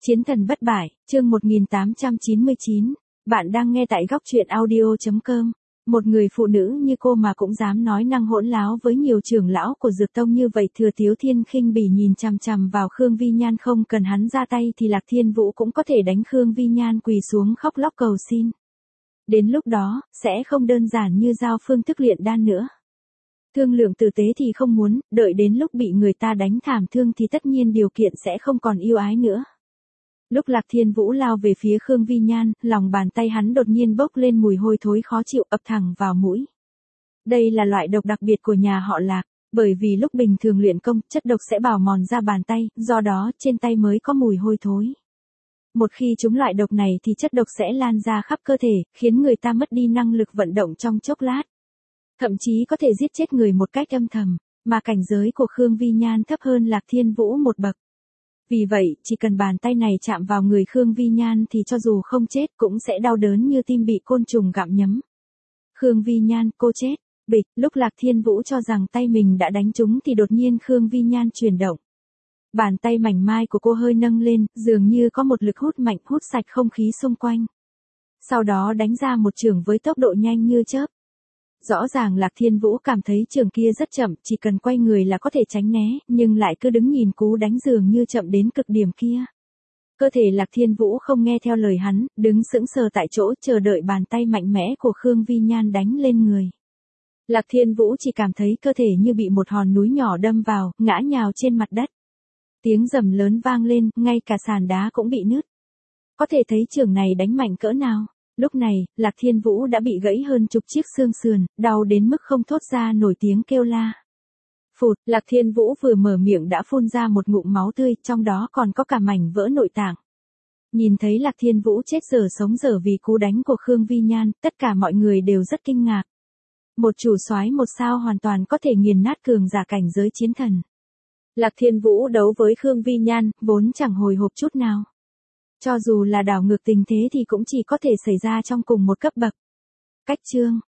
Chiến thần bất bại, chương 1899. Bạn đang nghe tại góc truyện audio.com. Một người phụ nữ như cô mà cũng dám nói năng hỗn láo với nhiều trưởng lão của Dược Tông như vậy. Thừa Tiếu Thiên khinh bỉ nhìn chằm chằm vào Khương Vi Nhan, không cần hắn ra tay thì Lạc Thiên Vũ cũng có thể đánh Khương Vi Nhan quỳ xuống khóc lóc cầu xin. Đến lúc đó, sẽ không đơn giản như giao phương thức luyện đan nữa. Thương lượng tử tế thì không muốn, đợi đến lúc bị người ta đánh thảm thương thì tất nhiên điều kiện sẽ không còn yêu ái nữa. Lúc Lạc Thiên Vũ lao về phía Khương Vi Nhan, lòng bàn tay hắn đột nhiên bốc lên mùi hôi thối khó chịu ập thẳng vào mũi. Đây là loại độc đặc biệt của nhà họ Lạc, bởi vì lúc bình thường luyện công, chất độc sẽ bào mòn ra bàn tay, do đó trên tay mới có mùi hôi thối. Một khi trúng loại độc này thì chất độc sẽ lan ra khắp cơ thể, khiến người ta mất đi năng lực vận động trong chốc lát. Thậm chí có thể giết chết người một cách âm thầm, mà cảnh giới của Khương Vi Nhan thấp hơn Lạc Thiên Vũ một bậc. Vì vậy, chỉ cần bàn tay này chạm vào người Khương Vi Nhan thì cho dù không chết cũng sẽ đau đớn như tim bị côn trùng gặm nhấm. Khương Vi Nhan, cô chết. Bịch, lúc Lạc Thiên Vũ cho rằng tay mình đã đánh trúng thì đột nhiên Khương Vi Nhan chuyển động. Bàn tay mảnh mai của cô hơi nâng lên, dường như có một lực hút mạnh hút sạch không khí xung quanh. Sau đó đánh ra một chưởng với tốc độ nhanh như chớp. Rõ ràng Lạc Thiên Vũ cảm thấy chưởng kia rất chậm, chỉ cần quay người là có thể tránh né, nhưng lại cứ đứng nhìn cú đánh dường như chậm đến cực điểm kia. Cơ thể Lạc Thiên Vũ không nghe theo lời hắn, đứng sững sờ tại chỗ chờ đợi bàn tay mạnh mẽ của Khương Vi Nhan đánh lên người. Lạc Thiên Vũ chỉ cảm thấy cơ thể như bị một hòn núi nhỏ đâm vào, ngã nhào trên mặt đất. Tiếng rầm lớn vang lên, ngay cả sàn đá cũng bị nứt. Có thể thấy chưởng này đánh mạnh cỡ nào. Lúc này, Lạc Thiên Vũ đã bị gãy hơn chục chiếc xương sườn, đau đến mức không thốt ra nổi tiếng kêu la. Phụt, Lạc Thiên Vũ vừa mở miệng đã phun ra một ngụm máu tươi, trong đó còn có cả mảnh vỡ nội tạng. Nhìn thấy Lạc Thiên Vũ chết dở sống dở vì cú đánh của Khương Vi Nhan, tất cả mọi người đều rất kinh ngạc. Một chủ soái một sao hoàn toàn có thể nghiền nát cường giả cảnh giới chiến thần. Lạc Thiên Vũ đấu với Khương Vi Nhan, vốn chẳng hồi hộp chút nào. Cho dù là đảo ngược tình thế thì cũng chỉ có thể xảy ra trong cùng một cấp bậc. Cách chương